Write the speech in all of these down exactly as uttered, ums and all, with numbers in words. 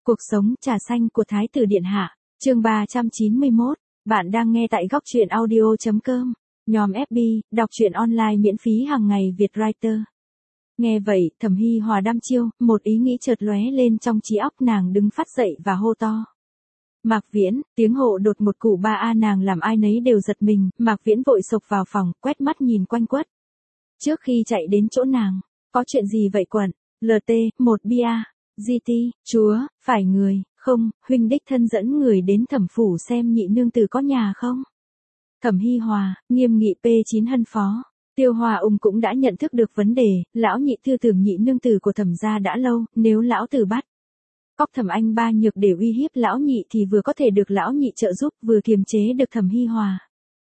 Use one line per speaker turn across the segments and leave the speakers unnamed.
Cuộc sống trà xanh của Thái tử Điện Hạ, chương ba trăm chín mươi mốt, bạn đang nghe tại góc truyện audio chấm com, nhòm ép bê, đọc truyện online miễn phí hàng ngày Việt Writer. Nghe vậy, Thẩm Hi Hòa đăm chiêu, một ý nghĩ chợt lóe lên trong trí óc nàng, đứng phát dậy và hô to. Mạc Viễn, tiếng hộ đột một cụ ba a nàng làm ai nấy đều giật mình, Mạc Viễn vội xộc vào phòng, quét mắt nhìn quanh quất. Trước khi chạy đến chỗ nàng, có chuyện gì vậy quận? lờ tê, một bia. giê tê, chúa, phải người, không, huynh đích thân dẫn người đến Thẩm phủ xem nhị nương tử có nhà không? Thẩm Hi Hòa, nghiêm nghị pê chín hân phó. Tiêu Hoa Ung cũng đã nhận thức được vấn đề, lão nhị thư tưởng nhị nương tử của Thẩm gia đã lâu, nếu lão tử bắt cóc Thẩm Anh ba nhược để uy hiếp lão nhị thì vừa có thể được lão nhị trợ giúp, vừa kiềm chế được Thẩm Hi Hòa.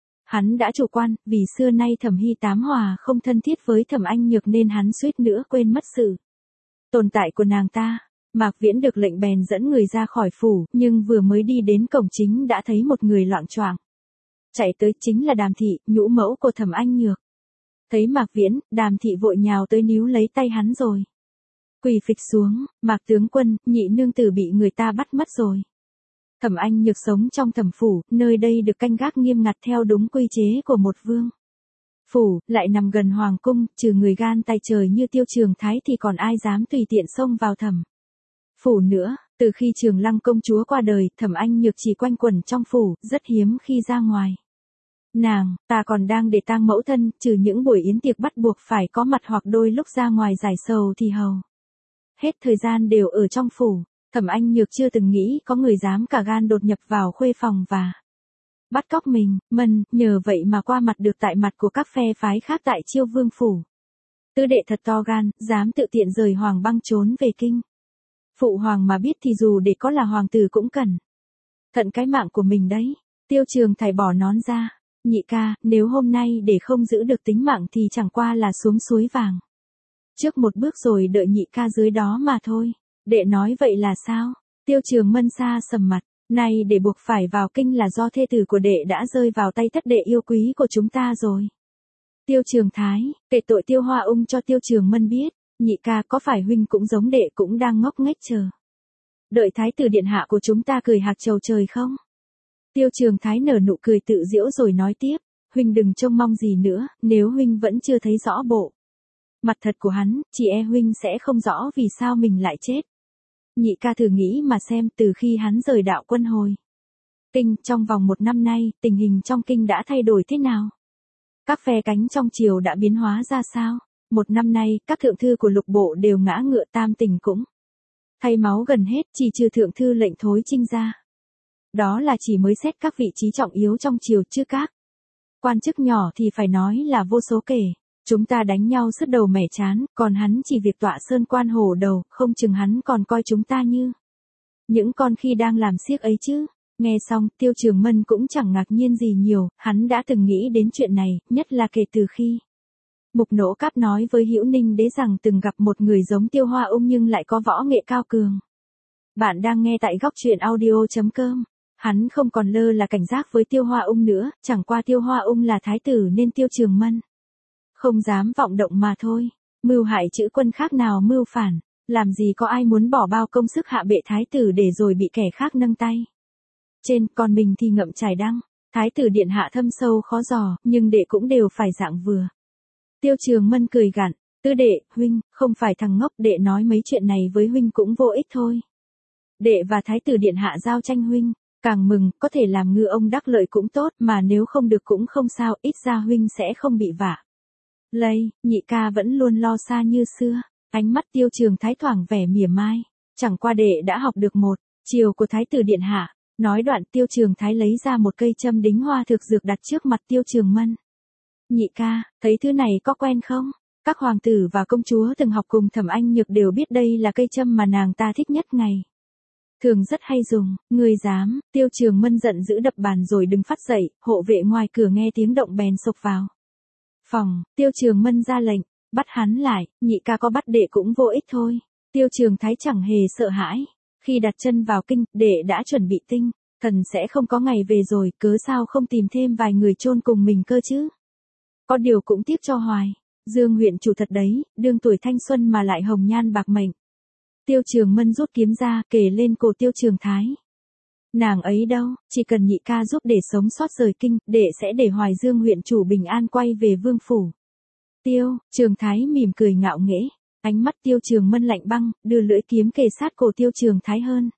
Hắn đã chủ quan, vì xưa nay Thẩm Hi Tám Hòa không thân thiết với Thẩm Anh nhược nên hắn suýt nữa quên mất sự tồn tại của nàng ta. Mạc Viễn được lệnh bèn dẫn người ra khỏi phủ, nhưng vừa mới đi đến cổng chính đã thấy một người loạng choạng chạy tới, chính là Đàm thị, nhũ mẫu của Thẩm Anh nhược. Thấy Mạc Viễn, Đàm thị vội nhào tới níu lấy tay hắn rồi quỳ phịch xuống. Mạc tướng quân, nhị nương tử bị người ta bắt mất rồi. Thẩm Anh nhược sống trong Thẩm phủ, nơi đây được canh gác nghiêm ngặt theo đúng quy chế của một vương phủ, lại nằm gần hoàng cung, trừ người gan tài trời như Tiêu Trường Thái thì còn ai dám tùy tiện xông vào Thẩm phủ nữa. Từ khi Trường Lăng công chúa qua đời, Thẩm Anh nhược chỉ quanh quẩn trong phủ, rất hiếm khi ra ngoài. Nàng, ta còn đang để tang mẫu thân, trừ những buổi yến tiệc bắt buộc phải có mặt hoặc đôi lúc ra ngoài giải sầu thì hầu hết thời gian đều ở trong phủ. Thẩm Anh nhược chưa từng nghĩ có người dám cả gan đột nhập vào khuê phòng và bắt cóc mình, mần, nhờ vậy mà qua mặt được tại mặt của các phe phái khác tại Chiêu Vương phủ. Tứ đệ thật to gan, dám tự tiện rời Hoàng Băng trốn về kinh. Phụ hoàng mà biết thì dù để có là hoàng tử cũng cần thận cái mạng của mình đấy. Tiêu Trường Thải bỏ nón ra. Nhị ca, nếu hôm nay để không giữ được tính mạng thì chẳng qua là xuống suối vàng trước một bước rồi đợi nhị ca dưới đó mà thôi. Đệ nói vậy là sao? Tiêu Trường Mân xa sầm mặt. Này để buộc phải vào kinh là do thê tử của đệ đã rơi vào tay thất đệ yêu quý của chúng ta rồi. Tiêu Trường Thái, kể tội Tiêu Hoa Ung cho Tiêu Trường Mân biết. Nhị ca, có phải huynh cũng giống đệ cũng đang ngốc nghếch chờ đợi Thái tử điện hạ của chúng ta cười hạc trầu trời không? Tiêu Trường Thái nở nụ cười tự giễu rồi nói tiếp. Huynh đừng trông mong gì nữa, nếu huynh vẫn chưa thấy rõ bộ mặt thật của hắn, chỉ e huynh sẽ không rõ vì sao mình lại chết. Nhị ca thử nghĩ mà xem, từ khi hắn rời đạo quân hồi kinh, trong vòng một năm nay, tình hình trong kinh đã thay đổi thế nào? Các phe cánh trong triều đã biến hóa ra sao? Một năm nay, các thượng thư của lục bộ đều ngã ngựa, tam tỉnh cũng thay máu gần hết, chỉ trừ thượng thư lệnh Thối Trinh ra. Đó là chỉ mới xét các vị trí trọng yếu trong triều, chứ các quan chức nhỏ thì phải nói là vô số kể. Chúng ta đánh nhau sứt đầu mẻ chán, còn hắn chỉ việc tọa sơn quan hổ đầu, không chừng hắn còn coi chúng ta như những con khi đang làm xiếc ấy chứ. Nghe xong, Tiêu Trường Mân cũng chẳng ngạc nhiên gì nhiều, hắn đã từng nghĩ đến chuyện này, nhất là kể từ khi Mục Nỗ Cáp nói với Hữu Ninh Đế rằng từng gặp một người giống Tiêu Hoa Ung nhưng lại có võ nghệ cao cường. Bạn đang nghe tại góc truyện audio chấm com. Hắn không còn lơ là cảnh giác với Tiêu Hoa Ung nữa, chẳng qua Tiêu Hoa Ung là thái tử nên Tiêu Trường Mân không dám vọng động mà thôi. Mưu hại chữ quân khác nào mưu phản, làm gì có ai muốn bỏ bao công sức hạ bệ thái tử để rồi bị kẻ khác nâng tay trên, còn mình thì ngậm chài đắng. Thái tử điện hạ thâm sâu khó dò, nhưng đệ cũng đều phải dạng vừa. Tiêu Trường Mân cười gằn, tứ đệ, huynh, không phải thằng ngốc, đệ nói mấy chuyện này với huynh cũng vô ích thôi. Đệ và thái tử điện hạ giao tranh huynh càng mừng, có thể làm ngư ông đắc lợi cũng tốt, mà nếu không được cũng không sao, ít ra huynh sẽ không bị vạ lây. Nhị ca vẫn luôn lo xa như xưa. Ánh mắt Tiêu Trường Thái thoảng vẻ mỉa mai. Chẳng qua đệ đã học được một chiều của thái tử điện hạ. Nói đoạn, Tiêu Trường Thái lấy ra một cây châm đính hoa thực dược đặt trước mặt Tiêu Trường Mân. Nhị ca, thấy thứ này có quen không? Các hoàng tử và công chúa từng học cùng Thẩm Anh nhược đều biết đây là cây châm mà nàng ta thích nhất ngày thường rất hay dùng. Người dám? Tiêu Trường Mân giận dữ đập bàn rồi đứng phát dậy. Hộ vệ ngoài cửa nghe tiếng động bèn xộc vào phòng. Tiêu Trường Mân ra lệnh, bắt hắn lại. Nhị ca có bắt đệ cũng vô ích thôi. Tiêu Trường Thái chẳng hề sợ hãi. Khi đặt chân vào kinh, đệ đã chuẩn bị tinh thần sẽ không có ngày về rồi, cớ sao không tìm thêm vài người chôn cùng mình cơ chứ? Có điều cũng tiếc cho Hoài Dương huyện chủ thật đấy, đương tuổi thanh xuân mà lại hồng nhan bạc mệnh. Tiêu Trường Mân rút kiếm ra, kề lên cổ Tiêu Trường Thái. Nàng ấy đâu, chỉ cần nhị ca giúp để sống sót rời kinh, đệ sẽ để Hoài Dương huyện chủ bình an quay về vương phủ. Tiêu Trường Thái mỉm cười ngạo nghễ, ánh mắt Tiêu Trường Mân lạnh băng, đưa lưỡi kiếm kề sát cổ Tiêu Trường Thái hơn.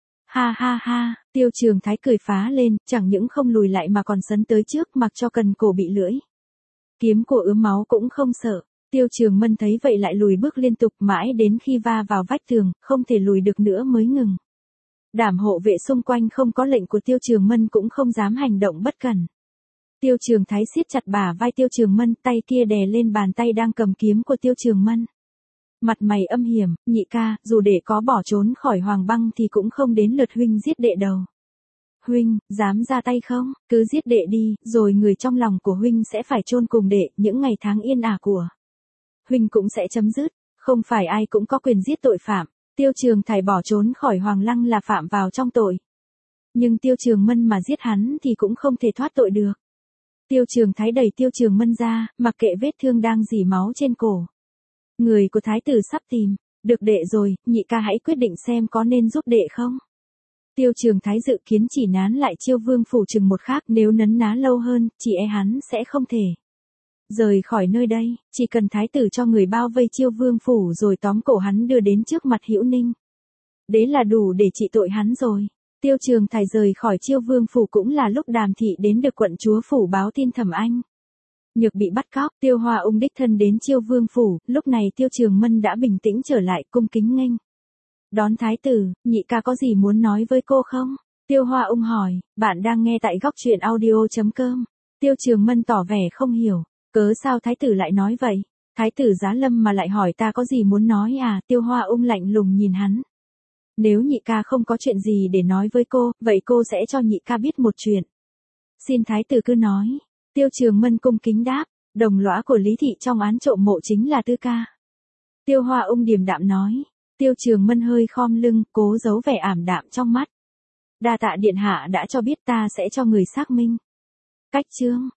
Ha ha ha, Tiêu Trường Thái cười phá lên, chẳng những không lùi lại mà còn sấn tới trước, mặc cho cần cổ bị lưỡi kiếm của ướm máu cũng không sợ. Tiêu Trường Mân thấy vậy lại lùi bước liên tục, mãi đến khi va vào vách tường, không thể lùi được nữa mới ngừng. Đảm hộ vệ xung quanh không có lệnh của Tiêu Trường Mân cũng không dám hành động bất cẩn. Tiêu Trường Thái siết chặt bả vai Tiêu Trường Mân, tay kia đè lên bàn tay đang cầm kiếm của Tiêu Trường Mân. Mặt mày âm hiểm, nhị ca, dù đệ có bỏ trốn khỏi Hoàng Băng thì cũng không đến lượt huynh giết đệ đâu. Huynh, dám ra tay không? Cứ giết đệ đi, rồi người trong lòng của huynh sẽ phải chôn cùng đệ, những ngày tháng yên ả của huynh cũng sẽ chấm dứt, không phải ai cũng có quyền giết tội phạm. Tiêu Trường Thái bỏ trốn khỏi Hoàng Lăng là phạm vào trong tội. Nhưng Tiêu Trường Mân mà giết hắn thì cũng không thể thoát tội được. Tiêu Trường Thái đẩy Tiêu Trường Mân ra, mặc kệ vết thương đang rỉ máu trên cổ. Người của thái tử sắp tìm, được đệ rồi, nhị ca hãy quyết định xem có nên giúp đệ không. Tiêu Trường Thái dự kiến chỉ nán lại Chiêu Vương phủ chừng một khắc, nếu nấn ná lâu hơn, chỉ e hắn sẽ không thể rời khỏi nơi đây, chỉ cần thái tử cho người bao vây Chiêu Vương phủ rồi tóm cổ hắn đưa đến trước mặt Hữu Ninh. Đấy là đủ để trị tội hắn rồi. Tiêu Trường Thái rời khỏi Chiêu Vương phủ cũng là lúc Đàm thị đến được quận chúa phủ báo tin Thẩm Anh Nhược bị bắt cóc. Tiêu Hoa Ung đích thân đến Chiêu Vương phủ, lúc này Tiêu Trường Mân đã bình tĩnh trở lại, cung kính nghênh đón thái tử. Nhị ca có gì muốn nói với cô không? Tiêu Hoa Ung hỏi. Bạn đang nghe tại góc truyện audio chấm com. Tiêu Trường Mân tỏ vẻ không hiểu. Cớ sao thái tử lại nói vậy? Thái tử Giá Lâm mà lại hỏi ta có gì muốn nói à? Tiêu Hoa Ung lạnh lùng nhìn hắn. Nếu nhị ca không có chuyện gì để nói với cô, vậy cô sẽ cho nhị ca biết một chuyện. Xin thái tử cứ nói. Tiêu Trường Mân cung kính đáp. Đồng lõa của Lý Thị trong án trộm mộ chính là Tư ca. Tiêu Hoa Ung điềm đạm nói. Tiêu Trường Mân hơi khom lưng, cố giấu vẻ ảm đạm trong mắt. Đa tạ điện hạ đã cho biết, ta sẽ cho người xác minh. Cách chương.